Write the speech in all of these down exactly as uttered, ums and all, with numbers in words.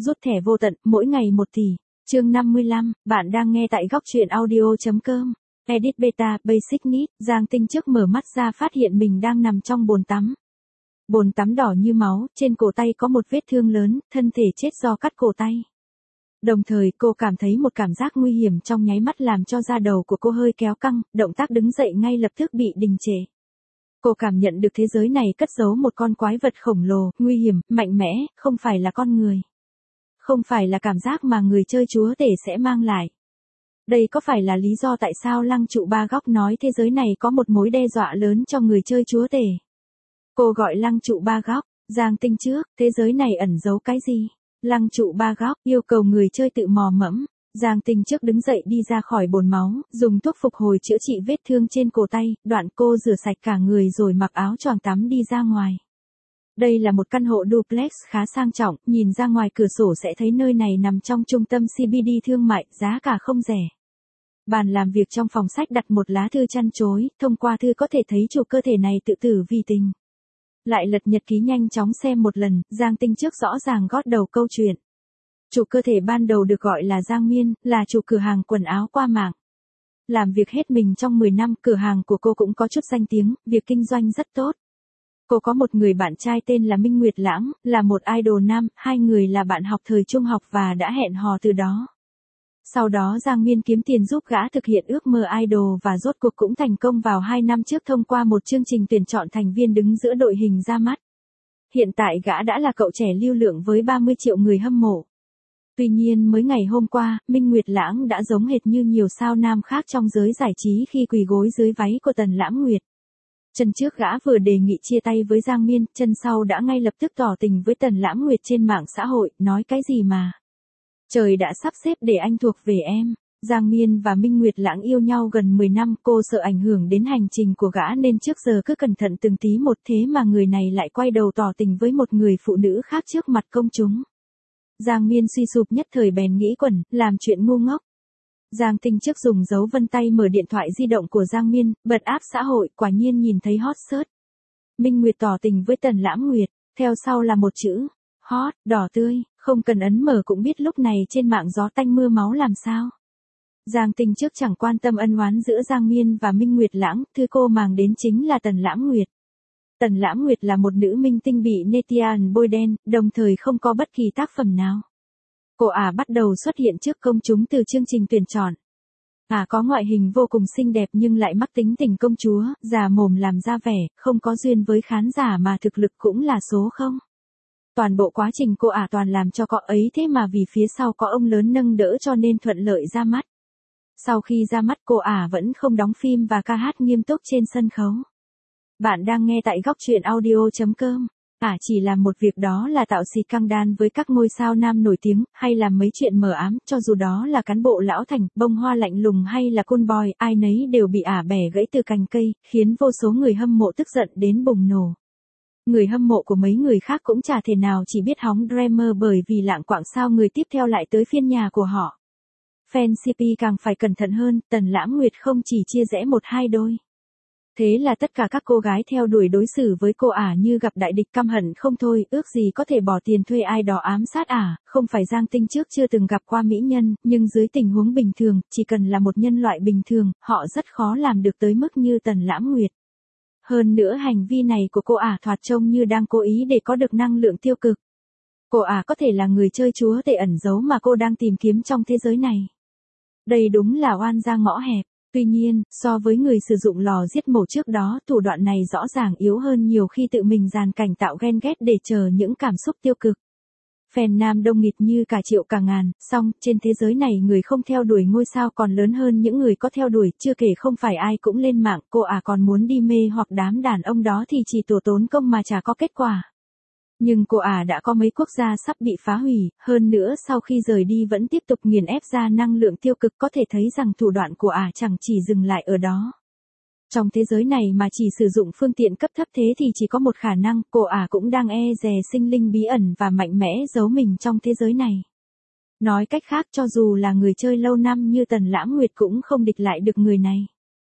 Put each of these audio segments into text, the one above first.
rút thẻ vô tận, mỗi ngày một tỷ. Chương năm mươi lăm, bạn đang nghe tại góc truyện audio.com. Edit Beta, Basic Need, Giang Tinh trước mở mắt ra phát hiện mình đang nằm trong bồn tắm. Bồn tắm đỏ như máu, trên cổ tay có một vết thương lớn, thân thể chết do cắt cổ tay. Đồng thời cô cảm thấy một cảm giác nguy hiểm trong nháy mắt làm cho da đầu của cô hơi kéo căng, động tác đứng dậy ngay lập tức bị đình trệ. Cô cảm nhận được thế giới này cất giấu một con quái vật khổng lồ, nguy hiểm, mạnh mẽ, không phải là con người. Không phải là cảm giác mà người chơi chúa tể sẽ mang lại. Đây có phải là lý do tại sao Lăng Trụ Ba Góc nói thế giới này có một mối đe dọa lớn cho người chơi chúa tể? Cô gọi Lăng Trụ Ba Góc, Giang Tinh trước, thế giới này ẩn giấu cái gì? Lăng Trụ Ba Góc yêu cầu người chơi tự mò mẫm. Giang Tinh trước đứng dậy đi ra khỏi bồn máu, dùng thuốc phục hồi chữa trị vết thương trên cổ tay, đoạn cô rửa sạch cả người rồi mặc áo choàng tắm đi ra ngoài. Đây là một căn hộ duplex khá sang trọng, nhìn ra ngoài cửa sổ sẽ thấy nơi này nằm trong trung tâm xê bê đê thương mại, giá cả không rẻ. Bàn làm việc trong phòng sách đặt một lá thư chăn chối, thông qua thư có thể thấy chủ cơ thể này tự tử vì tình. Lại lật nhật ký nhanh chóng xem một lần, Giang Tinh trước rõ ràng gót đầu câu chuyện. Chủ cơ thể ban đầu được gọi là Giang Miên, là chủ cửa hàng quần áo qua mạng. Làm việc hết mình trong mười năm, cửa hàng của cô cũng có chút danh tiếng, việc kinh doanh rất tốt. Cô có một người bạn trai tên là Minh Nguyệt Lãng, là một idol nam, hai người là bạn học thời trung học và đã hẹn hò từ đó. Sau đó Giang Miên kiếm tiền giúp gã thực hiện ước mơ idol và rốt cuộc cũng thành công vào hai năm trước thông qua một chương trình tuyển chọn thành viên đứng giữa đội hình ra mắt. Hiện tại gã đã là cậu trẻ lưu lượng với ba mươi triệu người hâm mộ. Tuy nhiên mới ngày hôm qua, Minh Nguyệt Lãng đã giống hệt như nhiều sao nam khác trong giới giải trí khi quỳ gối dưới váy của Tần Lãng Nguyệt. Chân trước gã vừa đề nghị chia tay với Giang Miên, chân sau đã ngay lập tức tỏ tình với Tần Lãng Nguyệt trên mạng xã hội, nói cái gì mà. Trời đã sắp xếp để anh thuộc về em. Giang Miên và Minh Nguyệt Lãng yêu nhau gần mười năm, cô sợ ảnh hưởng đến hành trình của gã nên trước giờ cứ cẩn thận từng tí một, thế mà người này lại quay đầu tỏ tình với một người phụ nữ khác trước mặt công chúng. Giang Miên suy sụp nhất thời bèn nghĩ quẩn, làm chuyện ngu ngốc. Giang Tinh trước dùng dấu vân tay mở điện thoại di động của Giang Miên, bật app xã hội, quả nhiên nhìn thấy hot search. Minh Nguyệt tỏ tình với Tần Lãng Nguyệt, theo sau là một chữ, hot, đỏ tươi, không cần ấn mở cũng biết lúc này trên mạng gió tanh mưa máu làm sao. Giang Tinh trước chẳng quan tâm ân oán giữa Giang Miên và Minh Nguyệt Lãng, thứ cô màng đến chính là Tần Lãng Nguyệt. Tần Lãng Nguyệt là một nữ minh tinh bị netizen bôi đen, đồng thời không có bất kỳ tác phẩm nào. Cô ả bắt đầu xuất hiện trước công chúng từ chương trình tuyển chọn. Ả có ngoại hình vô cùng xinh đẹp nhưng lại mắc tính tình công chúa, già mồm làm ra vẻ, không có duyên với khán giả mà thực lực cũng là số không. Toàn bộ quá trình cô ả toàn làm cho cọ ấy thế mà vì phía sau có ông lớn nâng đỡ cho nên thuận lợi ra mắt. Sau khi ra mắt cô ả vẫn không đóng phim và ca hát nghiêm túc trên sân khấu. Bạn đang nghe tại góc truyện audio.com. Ả chỉ làm một việc đó là tạo xì căng đan với các ngôi sao nam nổi tiếng, hay làm mấy chuyện mờ ám, cho dù đó là cán bộ lão thành, bông hoa lạnh lùng hay là cool boy, ai nấy đều bị ả bẻ gãy từ cành cây, khiến vô số người hâm mộ tức giận đến bùng nổ. Người hâm mộ của mấy người khác cũng chả thể nào chỉ biết hóng drama bởi vì lạng quạng sao người tiếp theo lại tới phiên nhà của họ. Fan xê pê càng phải cẩn thận hơn, Tần Lãng Nguyệt không chỉ chia rẽ một hai đôi. Thế là tất cả các cô gái theo đuổi đối xử với cô ả như gặp đại địch, căm hận không thôi, ước gì có thể bỏ tiền thuê ai đó ám sát ả. Không phải Giang Tinh trước chưa từng gặp qua mỹ nhân, nhưng dưới tình huống bình thường, chỉ cần là một nhân loại bình thường, họ rất khó làm được tới mức như Tần Lãng Nguyệt. Hơn nữa hành vi này của cô ả thoạt trông như đang cố ý để có được năng lượng tiêu cực. Cô ả có thể là người chơi chúa tể ẩn giấu mà cô đang tìm kiếm trong thế giới này. Đây đúng là oan ra ngõ hẹp. Tuy nhiên, so với người sử dụng lò giết mổ trước đó, thủ đoạn này rõ ràng yếu hơn nhiều khi tự mình dàn cảnh tạo ghen ghét để chờ những cảm xúc tiêu cực. Fan nam đông nghịt như cả triệu cả ngàn, song, trên thế giới này người không theo đuổi ngôi sao còn lớn hơn những người có theo đuổi, chưa kể không phải ai cũng lên mạng, cô ả còn muốn đi mê hoặc đám đàn ông đó thì chỉ tổ tốn công mà chả có kết quả. Nhưng cô ả đã có mấy quốc gia sắp bị phá hủy, hơn nữa sau khi rời đi vẫn tiếp tục nghiền ép ra năng lượng tiêu cực, có thể thấy rằng thủ đoạn của ả chẳng chỉ dừng lại ở đó. Trong thế giới này mà chỉ sử dụng phương tiện cấp thấp thế thì chỉ có một khả năng, cô ả cũng đang e dè sinh linh bí ẩn và mạnh mẽ giấu mình trong thế giới này. Nói cách khác, cho dù là người chơi lâu năm như Tần Lãng Nguyệt cũng không địch lại được người này.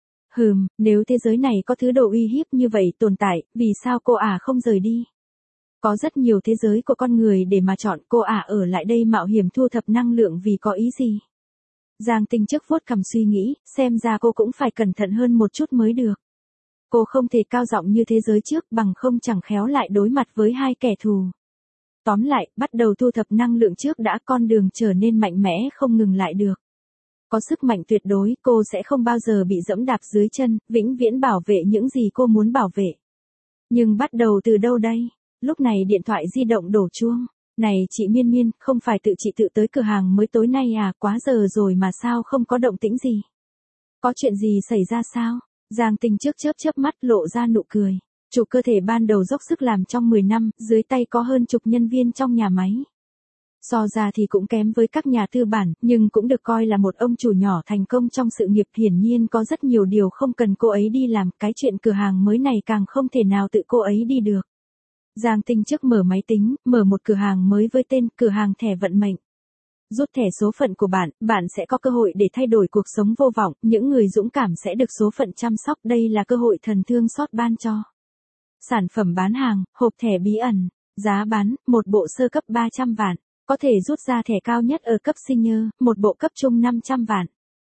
Hừm, nếu thế giới này có thứ đồ uy hiếp như vậy tồn tại, vì sao cô ả không rời đi? Có rất nhiều thế giới của con người để mà chọn, cô ả ở lại đây mạo hiểm thu thập năng lượng vì có ý gì? Giang Tinh trước vuốt cằm suy nghĩ, xem ra cô cũng phải cẩn thận hơn một chút mới được. Cô không thể cao giọng như thế giới trước bằng không chẳng khéo lại đối mặt với hai kẻ thù. Tóm lại, bắt đầu thu thập năng lượng trước đã, con đường trở nên mạnh mẽ không ngừng lại được. Có sức mạnh tuyệt đối, cô sẽ không bao giờ bị dẫm đạp dưới chân, vĩnh viễn bảo vệ những gì cô muốn bảo vệ. Nhưng bắt đầu từ đâu đây? Lúc này điện thoại di động đổ chuông. Này chị Miên Miên, không phải tự chị tự tới cửa hàng mới tối nay à, quá giờ rồi mà sao không có động tĩnh gì? Có chuyện gì xảy ra sao? Giang Tinh trước chớp chớp mắt lộ ra nụ cười. Chủ cơ thể ban đầu dốc sức làm trong mười năm, dưới tay có hơn chục nhân viên trong nhà máy. So ra thì cũng kém với các nhà tư bản, nhưng cũng được coi là một ông chủ nhỏ thành công trong sự nghiệp. Hiển nhiên có rất nhiều điều không cần cô ấy đi làm, cái chuyện cửa hàng mới này càng không thể nào tự cô ấy đi được. Giang Tinh trước mở máy tính, mở một cửa hàng mới với tên cửa hàng thẻ vận mệnh. Rút thẻ số phận của bạn, bạn sẽ có cơ hội để thay đổi cuộc sống vô vọng, những người dũng cảm sẽ được số phận chăm sóc, đây là cơ hội thần thương xót ban cho. Sản phẩm bán hàng, hộp thẻ bí ẩn, giá bán, một bộ sơ cấp ba trăm vạn, có thể rút ra thẻ cao nhất ở cấp senior, một bộ cấp trung năm trăm vạn.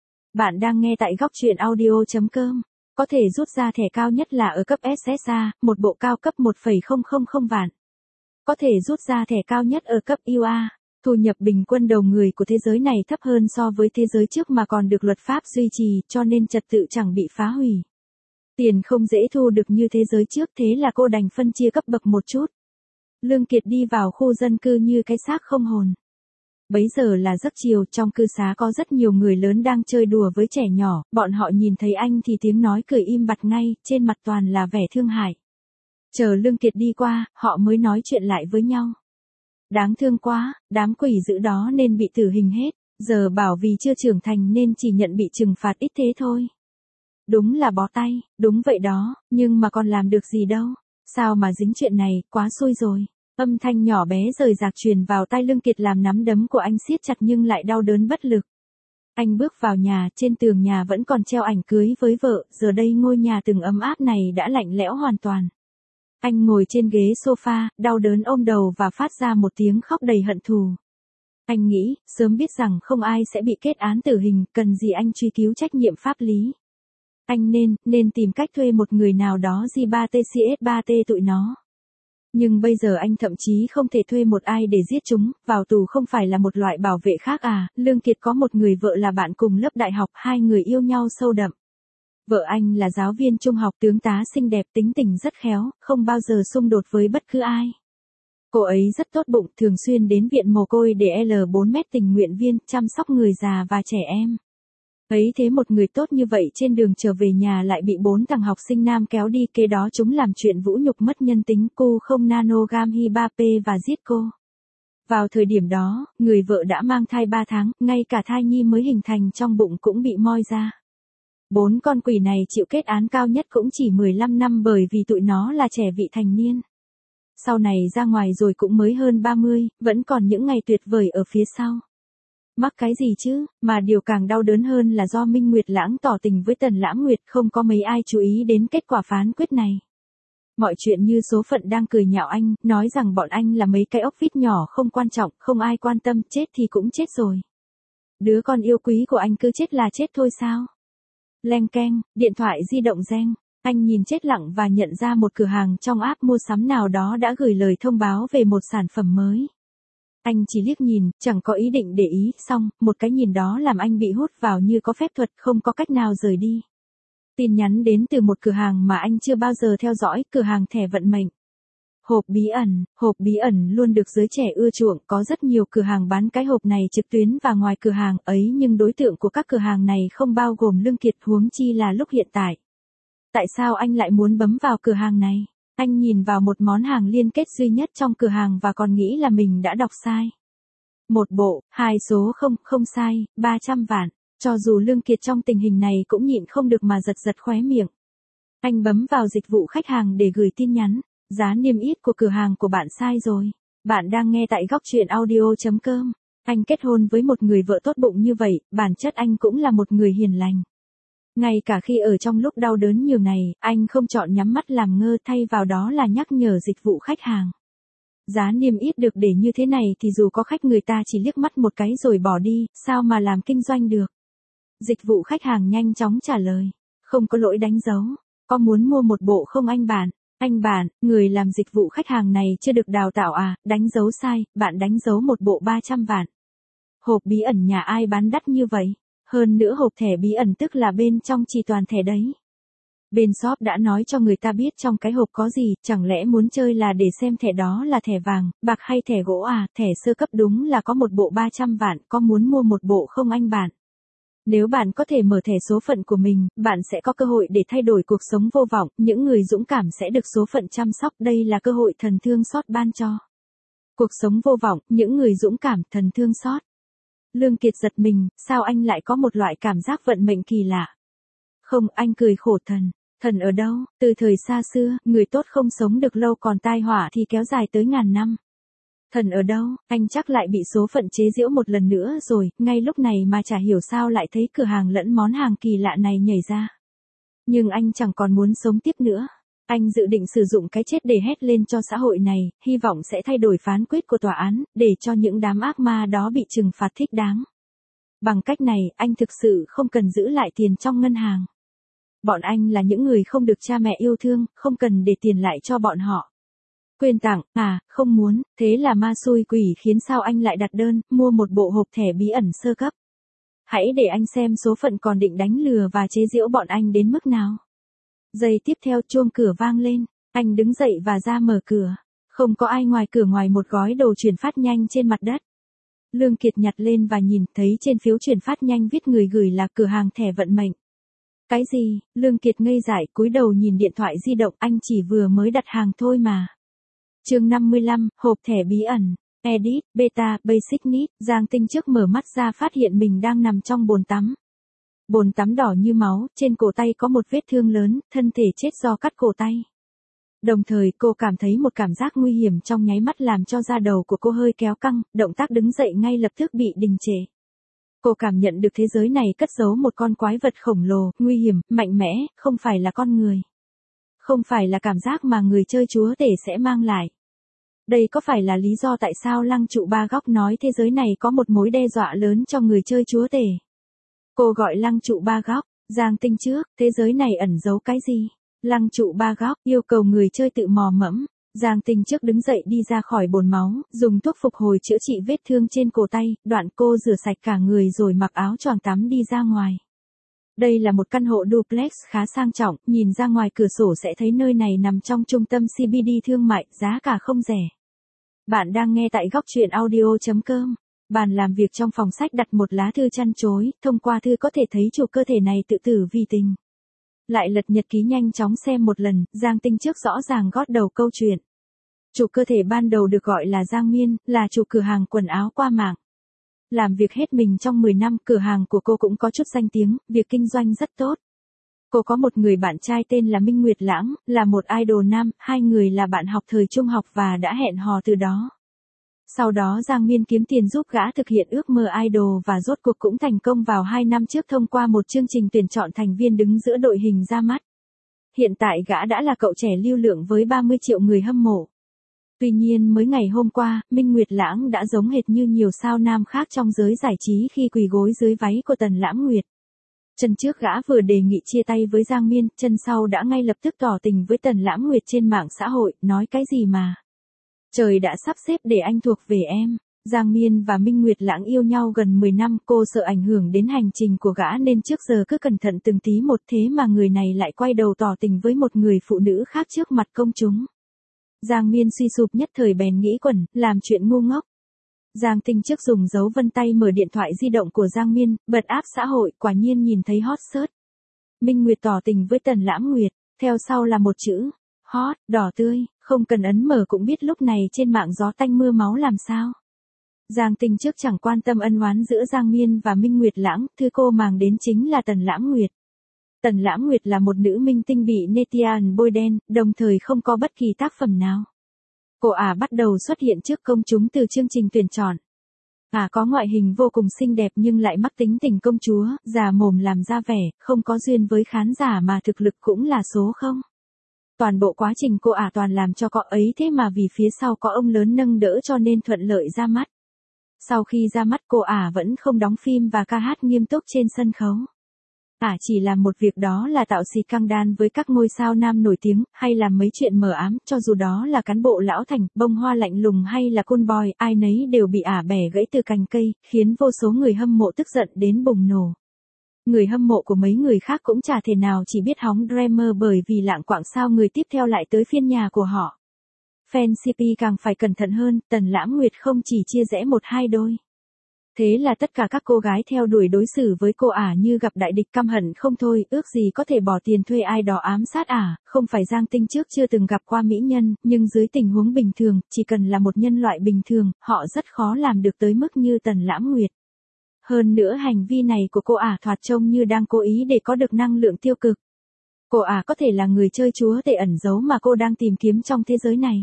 Bạn đang nghe tại góc truyện audio chấm com. Có thể rút ra thẻ cao nhất là ở cấp ét ét a, một bộ cao cấp một phẩy không không không vạn. Có thể rút ra thẻ cao nhất ở cấp u a. Thu nhập bình quân đầu người của thế giới này thấp hơn so với thế giới trước mà còn được luật pháp duy trì, cho nên trật tự chẳng bị phá hủy. Tiền không dễ thu được như thế giới trước, thế là cô đành phân chia cấp bậc một chút. Lương Kiệt đi vào khu dân cư như cái xác không hồn. Bấy giờ là giấc chiều, trong cư xá có rất nhiều người lớn đang chơi đùa với trẻ nhỏ, bọn họ nhìn thấy anh thì tiếng nói cười im bặt ngay, trên mặt toàn là vẻ thương hại. Chờ Lương Kiệt đi qua, họ mới nói chuyện lại với nhau. Đáng thương quá, đám quỷ dữ đó nên bị tử hình hết, giờ bảo vì chưa trưởng thành nên chỉ nhận bị trừng phạt ít thế thôi. Đúng là bó tay, đúng vậy đó, nhưng mà còn làm được gì đâu, sao mà dính chuyện này, quá xui rồi. Âm thanh nhỏ bé rời rạc truyền vào tai Lương Kiệt làm nắm đấm của anh siết chặt nhưng lại đau đớn bất lực. Anh bước vào nhà, trên tường nhà vẫn còn treo ảnh cưới với vợ, giờ đây ngôi nhà từng ấm áp này đã lạnh lẽo hoàn toàn. Anh ngồi trên ghế sofa, đau đớn ôm đầu và phát ra một tiếng khóc đầy hận thù. Anh nghĩ, sớm biết rằng không ai sẽ bị kết án tử hình, cần gì anh truy cứu trách nhiệm pháp lý. Anh nên, nên tìm cách thuê một người nào đó G ba T C S ba T tụi nó. Nhưng bây giờ anh thậm chí không thể thuê một ai để giết chúng, vào tù không phải là một loại bảo vệ khác à. Lương Kiệt có một người vợ là bạn cùng lớp đại học, hai người yêu nhau sâu đậm. Vợ anh là giáo viên trung học, tướng tá xinh đẹp, tính tình rất khéo, không bao giờ xung đột với bất cứ ai. Cô ấy rất tốt bụng, thường xuyên đến viện mồ côi để L bốn mét tình nguyện viên, chăm sóc người già và trẻ em. Ấy thế một người tốt như vậy trên đường trở về nhà lại bị bốn thằng học sinh nam kéo đi, kế đó chúng làm chuyện vũ nhục mất nhân tính, cô không nano gam hi ba p và giết cô. Vào thời điểm đó, người vợ đã mang thai ba tháng, ngay cả thai nhi mới hình thành trong bụng cũng bị moi ra. Bốn con quỷ này chịu kết án cao nhất cũng chỉ mười lăm năm bởi vì tụi nó là trẻ vị thành niên. Sau này ra ngoài rồi cũng mới hơn ba mươi, vẫn còn những ngày tuyệt vời ở phía sau. Mắc cái gì chứ, mà điều càng đau đớn hơn là do Minh Nguyệt Lãng tỏ tình với Tần Lãng Nguyệt, không có mấy ai chú ý đến kết quả phán quyết này. Mọi chuyện như số phận đang cười nhạo anh, nói rằng bọn anh là mấy cái ốc vít nhỏ không quan trọng, không ai quan tâm, chết thì cũng chết rồi. Đứa con yêu quý của anh cứ chết là chết thôi sao? Leng keng, điện thoại di động reng, anh nhìn chết lặng và nhận ra một cửa hàng trong app mua sắm nào đó đã gửi lời thông báo về một sản phẩm mới. Anh chỉ liếc nhìn, chẳng có ý định để ý, xong, một cái nhìn đó làm anh bị hút vào như có phép thuật, không có cách nào rời đi. Tin nhắn đến từ một cửa hàng mà anh chưa bao giờ theo dõi, cửa hàng thẻ vận mệnh. Hộp bí ẩn, hộp bí ẩn luôn được giới trẻ ưa chuộng, có rất nhiều cửa hàng bán cái hộp này trực tuyến và ngoài cửa hàng ấy, nhưng đối tượng của các cửa hàng này không bao gồm Lương Kiệt, huống chi là lúc hiện tại. Tại sao anh lại muốn bấm vào cửa hàng này? Anh nhìn vào một món hàng liên kết duy nhất trong cửa hàng và còn nghĩ là mình đã đọc sai. Một bộ, hai số không, không sai, ba trăm vạn. Cho dù Lương Kiệt trong tình hình này cũng nhịn không được mà giật giật khóe miệng. Anh bấm vào dịch vụ khách hàng để gửi tin nhắn. Giá niêm yết của cửa hàng của bạn sai rồi. Bạn đang nghe tại góc truyện audio chấm com. Anh kết hôn với một người vợ tốt bụng như vậy, bản chất anh cũng là một người hiền lành. Ngay cả khi ở trong lúc đau đớn nhiều này, anh không chọn nhắm mắt làm ngơ, thay vào đó là nhắc nhở dịch vụ khách hàng. Giá niêm yết được để như thế này thì dù có khách người ta chỉ liếc mắt một cái rồi bỏ đi, sao mà làm kinh doanh được. Dịch vụ khách hàng nhanh chóng trả lời. Không có lỗi đánh dấu. Có muốn mua một bộ không anh bạn? Anh bạn, người làm dịch vụ khách hàng này chưa được đào tạo à, đánh dấu sai, bạn đánh dấu một bộ ba trăm vạn. Hộp bí ẩn nhà ai bán đắt như vậy? Hơn nữa hộp thẻ bí ẩn tức là bên trong chỉ toàn thẻ đấy. Bên shop đã nói cho người ta biết trong cái hộp có gì, chẳng lẽ muốn chơi là để xem thẻ đó là thẻ vàng, bạc hay thẻ gỗ à, thẻ sơ cấp đúng là có một bộ ba trăm vạn, có muốn mua một bộ không anh bạn? Nếu bạn có thể mở thẻ số phận của mình, bạn sẽ có cơ hội để thay đổi cuộc sống vô vọng, những người dũng cảm sẽ được số phận chăm sóc, đây là cơ hội thần thương xót ban cho. Cuộc sống vô vọng, những người dũng cảm, thần thương xót. Lương Kiệt giật mình, sao anh lại có một loại cảm giác vận mệnh kỳ lạ? Không, anh cười khổ thần. Thần ở đâu? Từ thời xa xưa, người tốt không sống được lâu còn tai họa thì kéo dài tới ngàn năm. Thần ở đâu? Anh chắc lại bị số phận chế giễu một lần nữa rồi, ngay lúc này mà chả hiểu sao lại thấy cửa hàng lẫn món hàng kỳ lạ này nhảy ra. Nhưng anh chẳng còn muốn sống tiếp nữa. Anh dự định sử dụng cái chết để hét lên cho xã hội này, hy vọng sẽ thay đổi phán quyết của tòa án, để cho những đám ác ma đó bị trừng phạt thích đáng. Bằng cách này, anh thực sự không cần giữ lại tiền trong ngân hàng. Bọn anh là những người không được cha mẹ yêu thương, không cần để tiền lại cho bọn họ. Quên tặng, à, không muốn, thế là ma xui quỷ khiến sao anh lại đặt đơn, mua một bộ hộp thẻ bí ẩn sơ cấp. Hãy để anh xem số phận còn định đánh lừa và chế giễu bọn anh đến mức nào. Giây tiếp theo chuông cửa vang lên, anh đứng dậy và ra mở cửa. Không có ai ngoài cửa ngoài một gói đồ chuyển phát nhanh trên mặt đất. Lương Kiệt nhặt lên và nhìn thấy trên phiếu chuyển phát nhanh viết người gửi là cửa hàng thẻ vận mệnh. Cái gì? Lương Kiệt ngây dại cúi đầu nhìn điện thoại di động, anh chỉ vừa mới đặt hàng thôi mà. Chương năm mươi lăm, hộp thẻ bí ẩn. Edit, Beta, Basic Needs. Giang Tinh trước mở mắt ra phát hiện mình đang nằm trong bồn tắm. Bồn tắm đỏ như máu, trên cổ tay có một vết thương lớn, thân thể chết do cắt cổ tay. Đồng thời cô cảm thấy một cảm giác nguy hiểm trong nháy mắt làm cho da đầu của cô hơi kéo căng, động tác đứng dậy ngay lập tức bị đình trệ. Cô cảm nhận được thế giới này cất giấu một con quái vật khổng lồ, nguy hiểm, mạnh mẽ, không phải là con người. Không phải là cảm giác mà người chơi chúa tể sẽ mang lại. Đây có phải là lý do tại sao Lăng Trụ Ba Góc nói thế giới này có một mối đe dọa lớn cho người chơi chúa tể? Cô gọi Lăng Trụ Ba Góc, Giang Tinh trước, thế giới này ẩn giấu cái gì? Lăng Trụ Ba Góc yêu cầu người chơi tự mò mẫm. Giang Tinh trước đứng dậy đi ra khỏi bồn máu, dùng thuốc phục hồi chữa trị vết thương trên cổ tay, đoạn cô rửa sạch cả người rồi mặc áo choàng tắm đi ra ngoài. Đây là một căn hộ duplex khá sang trọng, nhìn ra ngoài cửa sổ sẽ thấy nơi này nằm trong trung tâm xê bê đê thương mại, giá cả không rẻ. Bạn đang nghe tại góc truyện audio chấm com. Bàn làm việc trong phòng sách đặt một lá thư chăn chối, thông qua thư có thể thấy chủ cơ thể này tự tử vì tình. Lại lật nhật ký nhanh chóng xem một lần, Giang Tinh trước rõ ràng gót đầu câu chuyện. Chủ cơ thể ban đầu được gọi là Giang Miên, là chủ cửa hàng quần áo qua mạng. Làm việc hết mình trong mười năm, cửa hàng của cô cũng có chút danh tiếng, việc kinh doanh rất tốt. Cô có một người bạn trai tên là Minh Nguyệt Lãng, là một idol nam, hai người là bạn học thời trung học và đã hẹn hò từ đó. Sau đó Giang Miên kiếm tiền giúp gã thực hiện ước mơ idol và rốt cuộc cũng thành công vào hai năm trước thông qua một chương trình tuyển chọn thành viên đứng giữa đội hình ra mắt. Hiện tại gã đã là cậu trẻ lưu lượng với ba mươi triệu người hâm mộ. Tuy nhiên mới ngày hôm qua, Minh Nguyệt Lãng đã giống hệt như nhiều sao nam khác trong giới giải trí khi quỳ gối dưới váy của Tần Lãm Nguyệt. Chân trước gã vừa đề nghị chia tay với Giang Miên, chân sau đã ngay lập tức tỏ tình với Tần Lãm Nguyệt trên mạng xã hội, nói cái gì mà. Trời đã sắp xếp để anh thuộc về em. Giang Miên và Minh Nguyệt Lãng yêu nhau gần mười năm, cô sợ ảnh hưởng đến hành trình của gã nên trước giờ cứ cẩn thận từng tí một, thế mà người này lại quay đầu tỏ tình với một người phụ nữ khác trước mặt công chúng. Giang Miên suy sụp nhất thời bèn nghĩ quẩn, làm chuyện ngu ngốc. Giang Tinh trước dùng dấu vân tay mở điện thoại di động của Giang Miên, bật app xã hội, quả nhiên nhìn thấy hot search. Minh Nguyệt tỏ tình với Tần Lãm Nguyệt, theo sau là một chữ, hot, đỏ tươi, không cần ấn mở cũng biết lúc này trên mạng gió tanh mưa máu làm sao. Giang Tinh trước chẳng quan tâm ân oán giữa Giang Miên và Minh Nguyệt Lãng, thứ cô màng đến chính là Tần Lãm Nguyệt. Tần Lãm Nguyệt là một nữ minh tinh bị netizen bôi đen, đồng thời không có bất kỳ tác phẩm nào. Cô ả à bắt đầu xuất hiện trước công chúng từ chương trình tuyển chọn. Ả à có ngoại hình vô cùng xinh đẹp nhưng lại mắc tính tình công chúa, già mồm làm ra vẻ, không có duyên với khán giả mà thực lực cũng là số không. Toàn bộ quá trình cô ả toàn làm cho cọ ấy thế mà vì phía sau có ông lớn nâng đỡ cho nên thuận lợi ra mắt. Sau khi ra mắt cô ả vẫn không đóng phim và ca hát nghiêm túc trên sân khấu. Ả chỉ làm một việc đó là tạo scandal với các ngôi sao nam nổi tiếng, hay làm mấy chuyện mờ ám, cho dù đó là cán bộ lão thành, bông hoa lạnh lùng hay là cool boy, ai nấy đều bị ả bẻ gãy từ cành cây, khiến vô số người hâm mộ tức giận đến bùng nổ. Người hâm mộ của mấy người khác cũng chả thể nào chỉ biết hóng drama bởi vì lạng quạng sao người tiếp theo lại tới phiên nhà của họ. Fan xê pê càng phải cẩn thận hơn, Tần Lãm Nguyệt không chỉ chia rẽ một hai đôi. Thế là tất cả các cô gái theo đuổi đối xử với cô ả như gặp đại địch, căm hận không thôi, ước gì có thể bỏ tiền thuê ai đó ám sát ả, không phải Giang Tinh trước chưa từng gặp qua mỹ nhân, nhưng dưới tình huống bình thường, chỉ cần là một nhân loại bình thường, họ rất khó làm được tới mức như Tần Lãm Nguyệt. Hơn nữa hành vi này của cô ả thoạt trông như đang cố ý để có được năng lượng tiêu cực. Cô ả có thể là người chơi chúa tể ẩn giấu mà cô đang tìm kiếm trong thế giới này.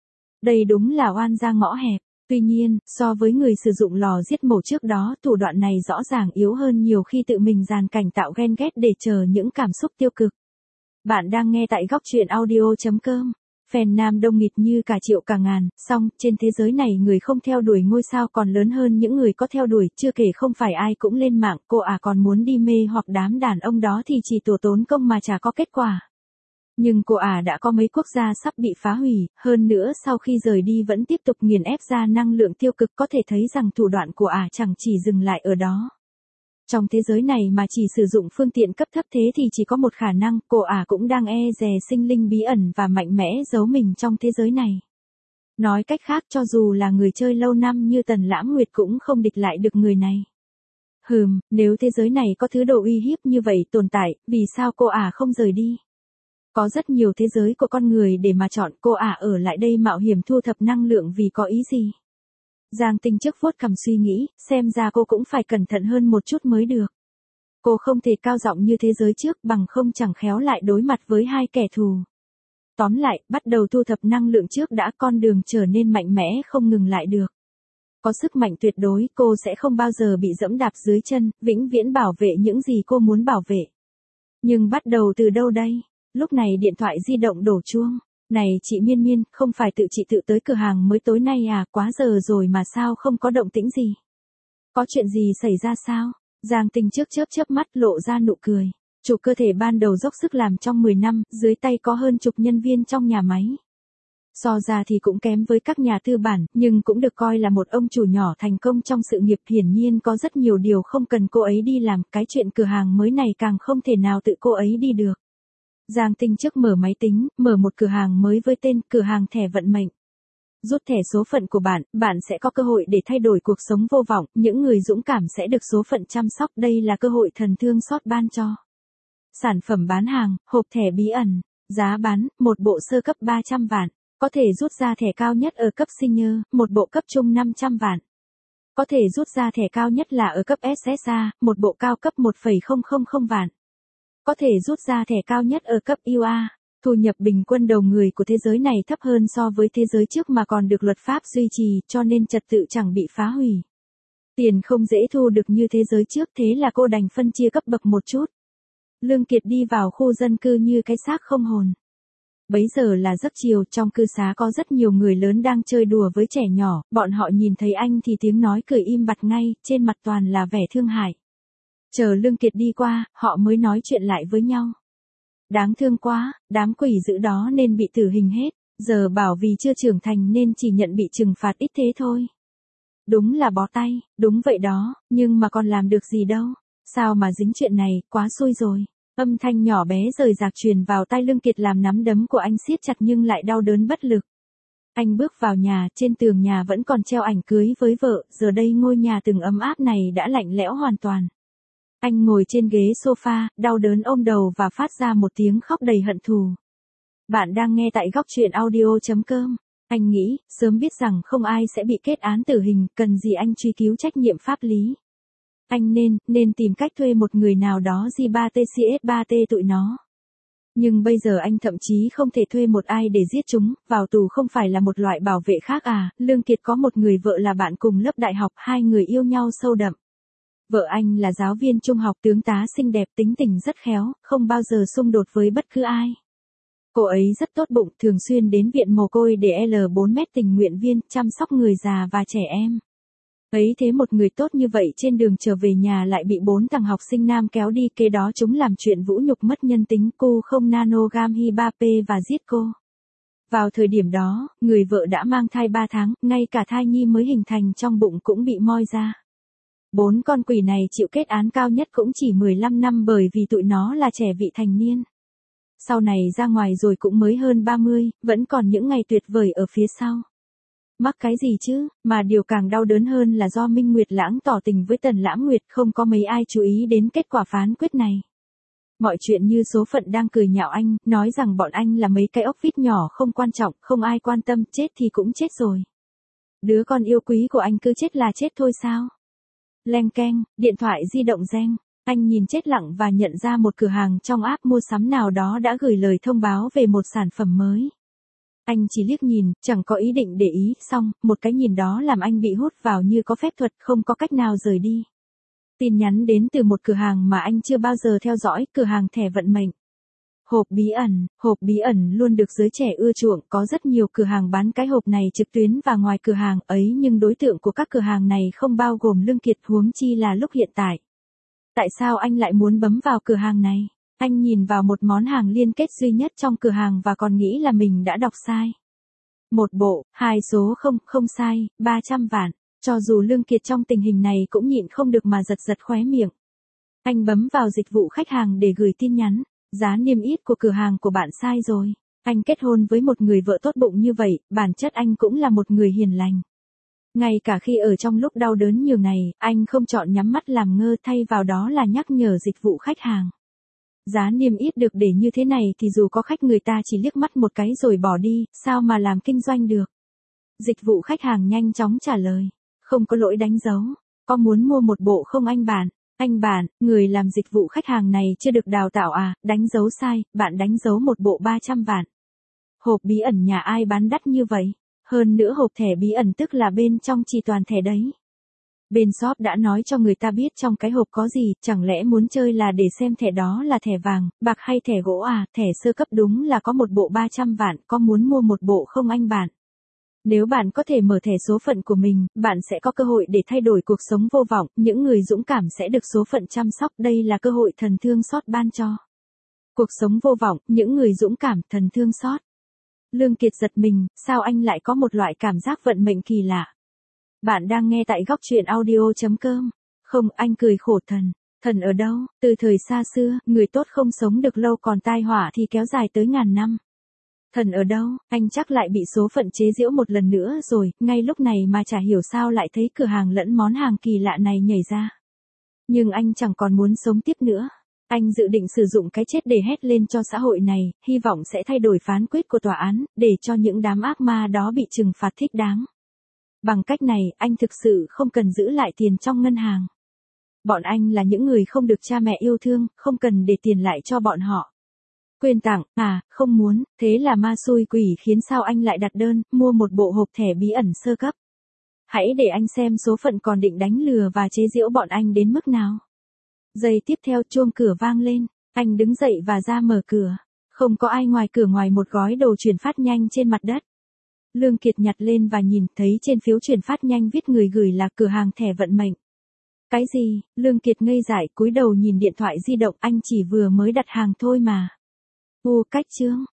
Đây đúng là oan gia ngõ hẹp. Tuy nhiên, so với người sử dụng lò giết mổ trước đó, thủ đoạn này rõ ràng yếu hơn nhiều khi tự mình dàn cảnh tạo ghen ghét để chờ những cảm xúc tiêu cực. Bạn đang nghe tại góc truyện audio chấm com. Fan nam đông nghịt như cả triệu cả ngàn, song trên thế giới này người không theo đuổi ngôi sao còn lớn hơn những người có theo đuổi, chưa kể không phải ai cũng lên mạng, cô ả còn muốn đi mê hoặc đám đàn ông đó thì chỉ tổ tốn công mà chả có kết quả. Nhưng cô ả đã có mấy quốc gia sắp bị phá hủy, hơn nữa sau khi rời đi vẫn tiếp tục nghiền ép ra năng lượng tiêu cực, có thể thấy rằng thủ đoạn của ả chẳng chỉ dừng lại ở đó. Trong thế giới này mà chỉ sử dụng phương tiện cấp thấp thế thì chỉ có một khả năng, cô ả cũng đang e dè sinh linh bí ẩn và mạnh mẽ giấu mình trong thế giới này. Nói cách khác, cho dù là người chơi lâu năm như Tần Lãm Nguyệt cũng không địch lại được người này. Hừm, nếu thế giới này có thứ đồ uy hiếp như vậy tồn tại, vì sao cô ả không rời đi? Có rất nhiều thế giới của con người để mà chọn, cô ả ở lại đây mạo hiểm thu thập năng lượng vì có ý gì? Giang Tinh trước vuốt cằm suy nghĩ, xem ra cô cũng phải cẩn thận hơn một chút mới được. Cô không thể cao giọng như thế giới trước, bằng không chẳng khéo lại đối mặt với hai kẻ thù. Tóm lại, bắt đầu thu thập năng lượng trước đã, con đường trở nên mạnh mẽ không ngừng lại được. Có sức mạnh tuyệt đối, cô sẽ không bao giờ bị dẫm đạp dưới chân, vĩnh viễn bảo vệ những gì cô muốn bảo vệ. Nhưng bắt đầu từ đâu đây? Lúc này điện thoại di động đổ chuông. Này chị Miên Miên, không phải tự chị tự tới cửa hàng mới tối nay à, quá giờ rồi mà sao không có động tĩnh gì? Có chuyện gì xảy ra sao? Giang Tinh trước chớp chớp mắt lộ ra nụ cười. Chủ cơ thể ban đầu dốc sức làm trong mười năm, dưới tay có hơn chục nhân viên trong nhà máy. So ra thì cũng kém với các nhà tư bản, nhưng cũng được coi là một ông chủ nhỏ thành công trong sự nghiệp, hiển nhiên có rất nhiều điều không cần cô ấy đi làm, cái chuyện cửa hàng mới này càng không thể nào tự cô ấy đi được. Giang Tinh trước mở máy tính, mở một cửa hàng mới với tên cửa hàng thẻ vận mệnh. Rút thẻ số phận của bạn, bạn sẽ có cơ hội để thay đổi cuộc sống vô vọng, những người dũng cảm sẽ được số phận chăm sóc, đây là cơ hội thần thương xót ban cho. Sản phẩm bán hàng, hộp thẻ bí ẩn, giá bán, một bộ sơ cấp ba trăm vạn, có thể rút ra thẻ cao nhất ở cấp senior, một bộ cấp trung năm trăm vạn. Có thể rút ra thẻ cao nhất là ở cấp ét ét a, một bộ cao cấp một phẩy không không không vạn. Có thể rút ra thẻ cao nhất ở cấp u a, thu nhập bình quân đầu người của thế giới này thấp hơn so với thế giới trước mà còn được luật pháp duy trì, cho nên trật tự chẳng bị phá hủy. Tiền không dễ thu được như thế giới trước, thế là cô đành phân chia cấp bậc một chút. Lương Kiệt đi vào khu dân cư như cái xác không hồn. Bấy giờ là giấc chiều, trong cư xá có rất nhiều người lớn đang chơi đùa với trẻ nhỏ, bọn họ nhìn thấy anh thì tiếng nói cười im bặt ngay, trên mặt toàn là vẻ thương hại. Chờ Lương Kiệt đi qua, họ mới nói chuyện lại với nhau. Đáng thương quá, đám quỷ dữ đó nên bị tử hình hết, giờ bảo vì chưa trưởng thành nên chỉ nhận bị trừng phạt ít thế thôi. Đúng là bó tay, đúng vậy đó, nhưng mà còn làm được gì đâu, sao mà dính chuyện này, quá xui rồi. Âm thanh nhỏ bé rời rạc truyền vào tai Lương Kiệt làm nắm đấm của anh siết chặt nhưng lại đau đớn bất lực. Anh bước vào nhà, trên tường nhà vẫn còn treo ảnh cưới với vợ, giờ đây ngôi nhà từng ấm áp này đã lạnh lẽo hoàn toàn. Anh ngồi trên ghế sofa, đau đớn ôm đầu và phát ra một tiếng khóc đầy hận thù. Bạn đang nghe tại góc truyện audio chấm com. Anh nghĩ, sớm biết rằng không ai sẽ bị kết án tử hình, cần gì anh truy cứu trách nhiệm pháp lý. Anh nên, nên tìm cách thuê một người nào đó G ba T C S ba T tụi nó. Nhưng bây giờ anh thậm chí không thể thuê một ai để giết chúng, vào tù không phải là một loại bảo vệ khác à. Lương Kiệt có một người vợ là bạn cùng lớp đại học, hai người yêu nhau sâu đậm. Vợ anh là giáo viên trung học, tướng tá xinh đẹp, tính tình rất khéo, không bao giờ xung đột với bất cứ ai. Cô ấy rất tốt bụng, thường xuyên đến viện mồ côi để L bốn mét tình nguyện viên, chăm sóc người già và trẻ em. Ấy thế một người tốt như vậy trên đường trở về nhà lại bị bốn thằng học sinh nam kéo đi, kế đó chúng làm chuyện vũ nhục mất nhân tính, cô không nanogam Hibape và giết cô. Vào thời điểm đó, người vợ đã mang thai ba tháng, ngay cả thai nhi mới hình thành trong bụng cũng bị moi ra. Bốn con quỷ này chịu kết án cao nhất cũng chỉ mười lăm năm bởi vì tụi nó là trẻ vị thành niên. Sau này ra ngoài rồi cũng mới hơn ba mươi, vẫn còn những ngày tuyệt vời ở phía sau. Mắc cái gì chứ, mà điều càng đau đớn hơn là do Minh Nguyệt Lãng tỏ tình với Tần Lãng Nguyệt, không có mấy ai chú ý đến kết quả phán quyết này. Mọi chuyện như số phận đang cười nhạo anh, nói rằng bọn anh là mấy cái ốc vít nhỏ không quan trọng, không ai quan tâm, chết thì cũng chết rồi. Đứa con yêu quý của anh cứ chết là chết thôi sao? Leng keng, điện thoại di động reng. Anh nhìn chết lặng và nhận ra một cửa hàng trong app mua sắm nào đó đã gửi lời thông báo về một sản phẩm mới. Anh chỉ liếc nhìn, chẳng có ý định để ý, xong, một cái nhìn đó làm anh bị hút vào như có phép thuật, không có cách nào rời đi. Tin nhắn đến từ một cửa hàng mà anh chưa bao giờ theo dõi, cửa hàng thẻ vận mệnh. Hộp bí ẩn, hộp bí ẩn luôn được giới trẻ ưa chuộng, có rất nhiều cửa hàng bán cái hộp này trực tuyến và ngoài cửa hàng ấy, nhưng đối tượng của các cửa hàng này không bao gồm Lương Kiệt, huống chi là lúc hiện tại. Tại sao anh lại muốn bấm vào cửa hàng này? Anh nhìn vào một món hàng liên kết duy nhất trong cửa hàng và còn nghĩ là mình đã đọc sai. Một bộ, hai số không, không sai, ba trăm vạn. Cho dù Lương Kiệt trong tình hình này cũng nhịn không được mà giật giật khóe miệng. Anh bấm vào dịch vụ khách hàng để gửi tin nhắn. Giá niêm yết của cửa hàng của bạn sai rồi. Anh kết hôn với một người vợ tốt bụng như vậy, bản chất anh cũng là một người hiền lành. Ngay cả khi ở trong lúc đau đớn nhiều này, anh không chọn nhắm mắt làm ngơ, thay vào đó là nhắc nhở dịch vụ khách hàng. Giá niêm yết được để như thế này thì dù có khách người ta chỉ liếc mắt một cái rồi bỏ đi, sao mà làm kinh doanh được. Dịch vụ khách hàng nhanh chóng trả lời. Không có lỗi đánh dấu. Có muốn mua một bộ không anh bạn? Anh bạn, người làm dịch vụ khách hàng này chưa được đào tạo à, đánh dấu sai, bạn đánh dấu một bộ ba trăm vạn. Hộp bí ẩn nhà ai bán đắt như vậy? Hơn nữa hộp thẻ bí ẩn tức là bên trong chỉ toàn thẻ đấy. Bên shop đã nói cho người ta biết trong cái hộp có gì, chẳng lẽ muốn chơi là để xem thẻ đó là thẻ vàng, bạc hay thẻ gỗ à, thẻ sơ cấp đúng là có một bộ ba trăm vạn, có muốn mua một bộ không anh bạn? Nếu bạn có thể mở thẻ số phận của mình, bạn sẽ có cơ hội để thay đổi cuộc sống vô vọng, những người dũng cảm sẽ được số phận chăm sóc, đây là cơ hội thần thương xót ban cho. Cuộc sống vô vọng, những người dũng cảm, thần thương xót. Lương Kiệt giật mình, sao anh lại có một loại cảm giác vận mệnh kỳ lạ? Bạn đang nghe tại góc truyện audio chấm com. Không, anh cười khổ thần. Thần ở đâu? Từ thời xa xưa, người tốt không sống được lâu còn tai họa thì kéo dài tới ngàn năm. Thần ở đâu? Anh chắc lại bị số phận chế giễu một lần nữa rồi, ngay lúc này mà chả hiểu sao lại thấy cửa hàng lẫn món hàng kỳ lạ này nhảy ra. Nhưng anh chẳng còn muốn sống tiếp nữa. Anh dự định sử dụng cái chết để hét lên cho xã hội này, hy vọng sẽ thay đổi phán quyết của tòa án, để cho những đám ác ma đó bị trừng phạt thích đáng. Bằng cách này, anh thực sự không cần giữ lại tiền trong ngân hàng. Bọn anh là những người không được cha mẹ yêu thương, không cần để tiền lại cho bọn họ. Quên tặng, à, không muốn, thế là ma xui quỷ khiến sao anh lại đặt đơn, mua một bộ hộp thẻ bí ẩn sơ cấp. Hãy để anh xem số phận còn định đánh lừa và chế giễu bọn anh đến mức nào. Giây tiếp theo chuông cửa vang lên, anh đứng dậy và ra mở cửa. Không có ai ngoài cửa ngoài một gói đồ chuyển phát nhanh trên mặt đất. Lương Kiệt nhặt lên và nhìn thấy trên phiếu chuyển phát nhanh viết người gửi là cửa hàng thẻ vận mệnh. Cái gì? Lương Kiệt ngây dại cúi đầu nhìn điện thoại di động, anh chỉ vừa mới đặt hàng thôi mà. U cách chương,